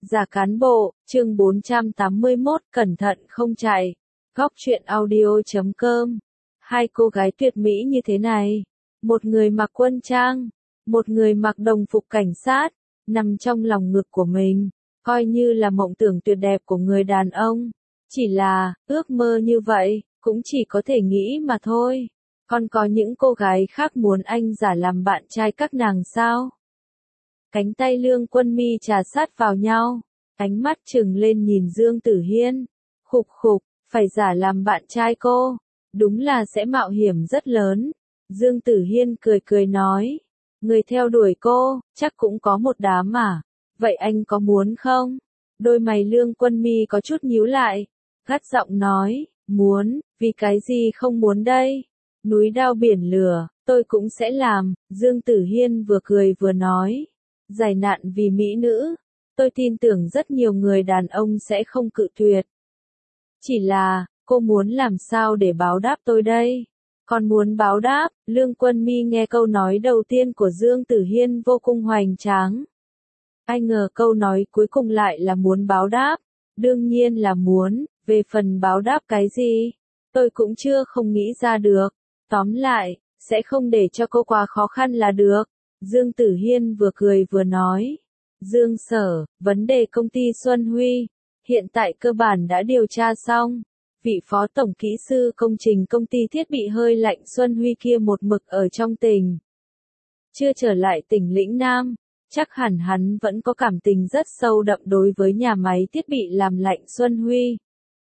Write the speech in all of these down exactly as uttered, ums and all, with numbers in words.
Giả cán bộ, chương bốn trăm tám mươi mốt, cẩn thận không chạy. Góc truyện audio chấm com. Hai cô gái tuyệt mỹ như thế này. Một người mặc quân trang, một người mặc đồng phục cảnh sát, nằm trong lòng ngực của mình, coi như là mộng tưởng tuyệt đẹp của người đàn ông. Chỉ là, ước mơ như vậy, cũng chỉ có thể nghĩ mà thôi. Còn có những cô gái khác muốn anh giả làm bạn trai các nàng sao? Cánh tay Lương Quân Mi trà sát vào nhau, ánh mắt trừng lên nhìn Dương Tử Hiên. Khục khục, phải giả làm bạn trai cô, đúng là sẽ mạo hiểm rất lớn. Dương Tử Hiên cười cười nói, người theo đuổi cô, chắc cũng có một đám mà. Vậy anh có muốn không? Đôi mày Lương Quân Mi có chút nhíu lại, gắt giọng nói, muốn, vì cái gì không muốn đây? Núi đao biển lửa, tôi cũng sẽ làm. Dương Tử Hiên vừa cười vừa nói, giải nạn vì mỹ nữ, tôi tin tưởng rất nhiều người đàn ông sẽ không cự tuyệt. Chỉ là, cô muốn làm sao để báo đáp tôi đây? Còn muốn báo đáp? Lương Quân Mi nghe câu nói đầu tiên của Dương Tử Hiên vô cùng hoành tráng. Ai ngờ câu nói cuối cùng lại là muốn báo đáp. Đương nhiên là muốn, về phần báo đáp cái gì? Tôi cũng chưa không nghĩ ra được. Tóm lại, sẽ không để cho cô quá khó khăn là được. Dương Tử Hiên vừa cười vừa nói. Dương Sở, vấn đề công ty Xuân Huy, hiện tại cơ bản đã điều tra xong. Vị phó tổng kỹ sư công trình công ty thiết bị hơi lạnh Xuân Huy kia một mực ở trong tỉnh. Chưa trở lại tỉnh lĩnh Nam, chắc hẳn hắn vẫn có cảm tình rất sâu đậm đối với nhà máy thiết bị làm lạnh Xuân Huy.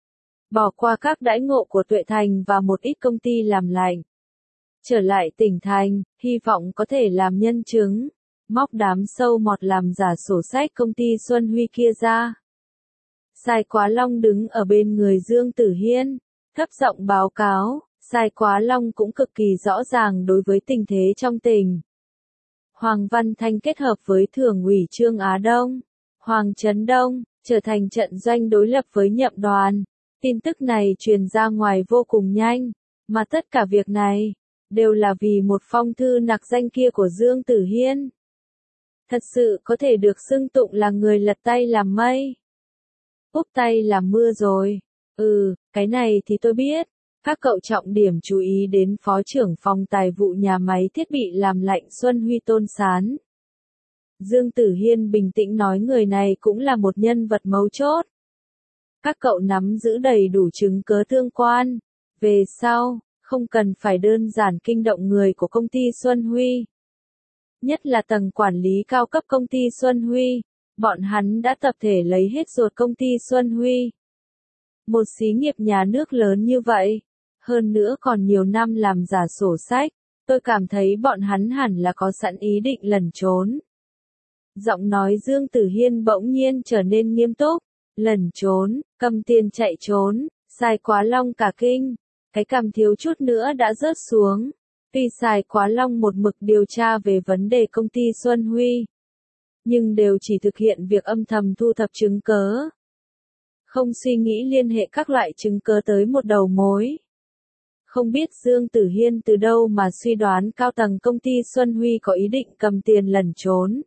Bỏ qua các đãi ngộ của Tuệ Thành và một ít công ty làm lạnh. Trở lại tỉnh thành, hy vọng có thể làm nhân chứng, móc đám sâu mọt làm giả sổ sách công ty Xuân Huy kia ra. Sai Quá Long đứng ở bên người Dương Tử Hiên, thấp giọng báo cáo, Sai Quá Long cũng cực kỳ rõ ràng đối với tình thế trong tỉnh. Hoàng Văn Thanh kết hợp với Thường ủy Trương Á Đông, Hoàng Trấn Đông, trở thành trận doanh đối lập với Nhậm Đoàn. Tin tức này truyền ra ngoài vô cùng nhanh, mà tất cả việc này đều là vì một phong thư nặc danh kia của Dương Tử Hiên. Thật sự có thể được xưng tụng là người lật tay làm mây, úp tay làm mưa rồi. Ừ, cái này thì tôi biết. Các cậu trọng điểm chú ý đến Phó trưởng phòng tài vụ nhà máy thiết bị làm lạnh Xuân Huy Tôn Sán. Dương Tử Hiên bình tĩnh nói người này cũng là một nhân vật mấu chốt. Các cậu nắm giữ đầy đủ chứng cớ tương quan. Về sau, không cần phải đơn giản kinh động người của công ty Xuân Huy. Nhất là tầng quản lý cao cấp công ty Xuân Huy. Bọn hắn đã tập thể lấy hết ruột công ty Xuân Huy. Một xí nghiệp nhà nước lớn như vậy. Hơn nữa còn nhiều năm làm giả sổ sách. Tôi cảm thấy bọn hắn hẳn là có sẵn ý định lẩn trốn. Giọng nói Dương Tử Hiên bỗng nhiên trở nên nghiêm túc. Lẩn trốn, cầm tiền chạy trốn. Sai Quá Long cả kinh. Cái cằm thiếu chút nữa đã rớt xuống. Tuy Sai Quá Long một mực điều tra về vấn đề công ty Xuân Huy, nhưng đều chỉ thực hiện việc âm thầm thu thập chứng cớ, không suy nghĩ liên hệ các loại chứng cớ tới một đầu mối. Không biết Dương Tử Hiên từ đâu mà suy đoán cao tầng công ty Xuân Huy có ý định cầm tiền lẩn trốn.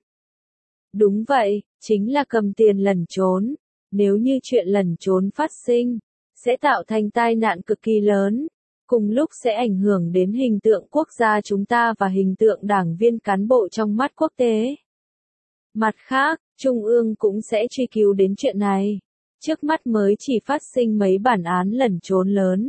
Đúng vậy, chính là cầm tiền lẩn trốn. Nếu như chuyện lẩn trốn phát sinh, sẽ tạo thành tai nạn cực kỳ lớn, cùng lúc sẽ ảnh hưởng đến hình tượng quốc gia chúng ta và hình tượng đảng viên cán bộ trong mắt quốc tế. Mặt khác, Trung ương cũng sẽ truy cứu đến chuyện này. Trước mắt mới chỉ phát sinh mấy bản án lẩn trốn lớn.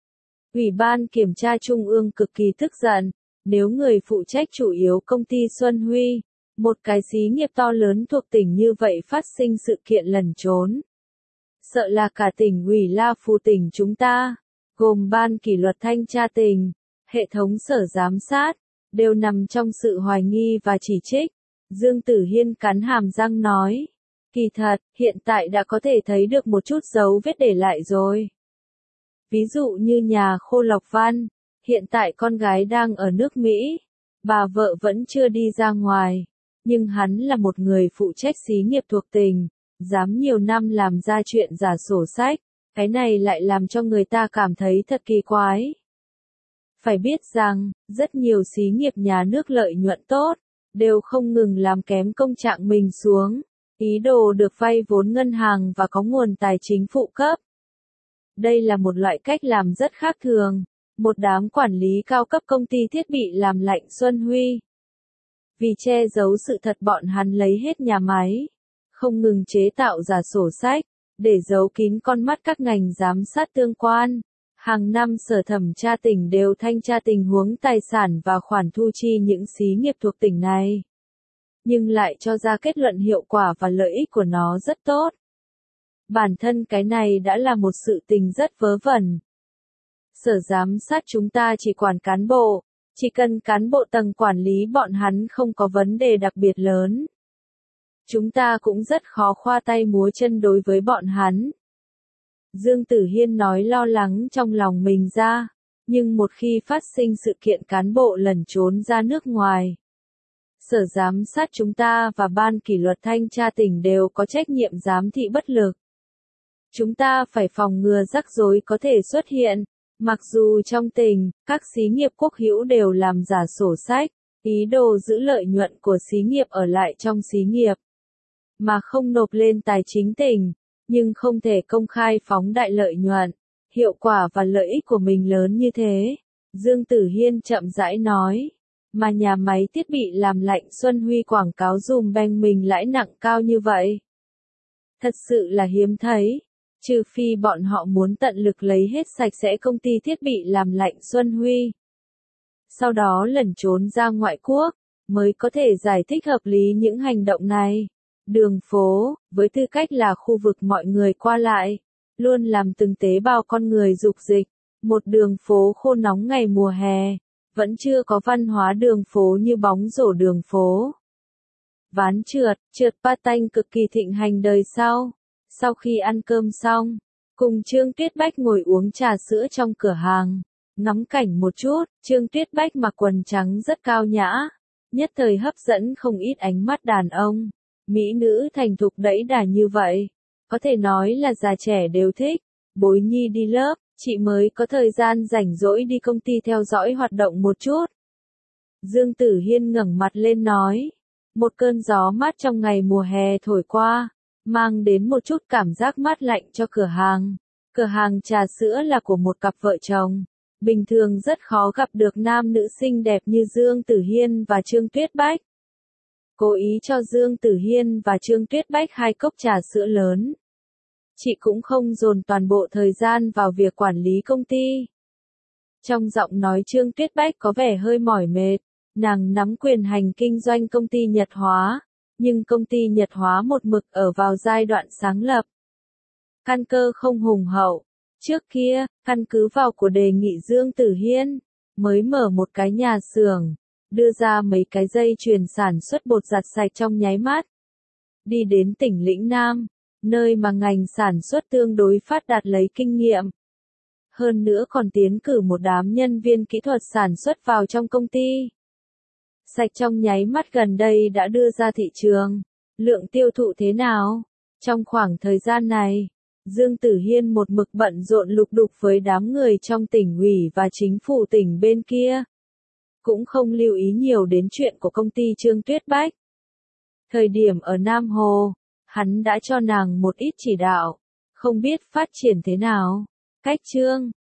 Ủy ban Kiểm tra Trung ương cực kỳ tức giận, nếu người phụ trách chủ yếu công ty Xuân Huy, một cái xí nghiệp to lớn thuộc tỉnh như vậy phát sinh sự kiện lẩn trốn. Sợ là cả tỉnh ủy La Phù tỉnh chúng ta, gồm ban kỷ luật thanh tra tỉnh, hệ thống sở giám sát, đều nằm trong sự hoài nghi và chỉ trích. Dương Tử Hiên cắn hàm răng nói, kỳ thật, hiện tại đã có thể thấy được một chút dấu vết để lại rồi. Ví dụ như nhà Khô Lộc Văn, hiện tại con gái đang ở nước Mỹ, bà vợ vẫn chưa đi ra ngoài, nhưng hắn là một người phụ trách xí nghiệp thuộc tỉnh, dám nhiều năm làm ra chuyện giả sổ sách, cái này lại làm cho người ta cảm thấy thật kỳ quái. Phải biết rằng, rất nhiều xí nghiệp nhà nước lợi nhuận tốt, đều không ngừng làm kém công trạng mình xuống. ý đồ được vay vốn ngân hàng và có nguồn tài chính phụ cấp. Đây là một loại cách làm rất khác thường. Một đám quản lý cao cấp công ty thiết bị làm lạnh Xuân Huy. Vì che giấu sự thật bọn hắn lấy hết nhà máy, không ngừng chế tạo giả sổ sách, để giấu kín con mắt các ngành giám sát tương quan. Hàng năm Sở Thẩm tra tỉnh đều thanh tra tình huống tài sản và khoản thu chi những xí nghiệp thuộc tỉnh này. Nhưng lại cho ra kết luận hiệu quả và lợi ích của nó rất tốt. Bản thân cái này đã là một sự tình rất vớ vẩn. Sở giám sát chúng ta chỉ quản cán bộ, chỉ cần cán bộ tầng quản lý bọn hắn không có vấn đề đặc biệt lớn. Chúng ta cũng rất khó khoa tay múa chân đối với bọn hắn. Dương Tử Hiên nói lo lắng trong lòng mình ra, nhưng một khi phát sinh sự kiện cán bộ lẩn trốn ra nước ngoài, Sở giám sát chúng ta và Ban kỷ luật thanh tra tỉnh đều có trách nhiệm giám thị bất lực. Chúng ta phải phòng ngừa rắc rối có thể xuất hiện, mặc dù trong tỉnh, các xí nghiệp quốc hữu đều làm giả sổ sách, ý đồ giữ lợi nhuận của xí nghiệp ở lại trong xí nghiệp, mà không nộp lên tài chính tỉnh, nhưng không thể công khai phóng đại lợi nhuận, hiệu quả và lợi ích của mình lớn như thế. Dương Tử Hiên chậm rãi nói, mà nhà máy thiết bị làm lạnh Xuân Huy quảng cáo dùm beng mình lãi nặng cao như vậy. Thật sự là hiếm thấy, trừ phi bọn họ muốn tận lực lấy hết sạch sẽ công ty thiết bị làm lạnh Xuân Huy. Sau đó lẩn trốn ra ngoại quốc, mới có thể giải thích hợp lý những hành động này. Đường phố, với tư cách là khu vực mọi người qua lại, luôn làm từng tế bào con người dục dịch. Một đường phố khô nóng ngày mùa hè, vẫn chưa có văn hóa đường phố như bóng rổ đường phố. Ván trượt, trượt patin cực kỳ thịnh hành đời sau. Sau khi ăn cơm xong, cùng Trương Tuyết Bách ngồi uống trà sữa trong cửa hàng, ngắm cảnh một chút. Trương Tuyết Bách mặc quần trắng rất cao nhã, nhất thời hấp dẫn không ít ánh mắt đàn ông. Mỹ nữ thành thục đẫy đà như vậy, có thể nói là già trẻ đều thích. Bối nhi đi lớp, chị mới có thời gian rảnh rỗi đi công ty theo dõi hoạt động một chút. Dương Tử Hiên ngẩng mặt lên nói, một cơn gió mát trong ngày mùa hè thổi qua, mang đến một chút cảm giác mát lạnh cho cửa hàng. Cửa hàng trà sữa là của một cặp vợ chồng. Bình thường rất khó gặp được nam nữ xinh đẹp như Dương Tử Hiên và Trương Tuyết Bách. Cố ý cho Dương Tử Hiên và Trương Tuyết Bách hai cốc trà sữa lớn. Chị cũng không dồn toàn bộ thời gian vào việc quản lý công ty. Trong giọng nói Trương Tuyết Bách có vẻ hơi mỏi mệt, nàng nắm quyền hành kinh doanh công ty Nhật Hóa, nhưng công ty Nhật Hóa một mực ở vào giai đoạn sáng lập. Căn cơ không hùng hậu. Trước kia, căn cứ vào của đề nghị Dương Tử Hiên, mới mở một cái nhà xưởng, đưa ra mấy cái dây chuyền sản xuất bột giặt sạch trong nháy mắt. Đi đến tỉnh Lĩnh Nam, nơi mà ngành sản xuất tương đối phát đạt lấy kinh nghiệm. Hơn nữa còn tiến cử một đám nhân viên kỹ thuật sản xuất vào trong công ty. Sạch trong nháy mắt gần đây đã đưa ra thị trường. Lượng tiêu thụ thế nào? Trong khoảng thời gian này, Dương Tử Hiên một mực bận rộn lục đục với đám người trong tỉnh ủy và chính phủ tỉnh bên kia. Cũng không lưu ý nhiều đến chuyện của công ty Trương Tuyết Bách. Thời điểm ở Nam Hồ, hắn đã cho nàng một ít chỉ đạo, không biết phát triển thế nào. Cách Trương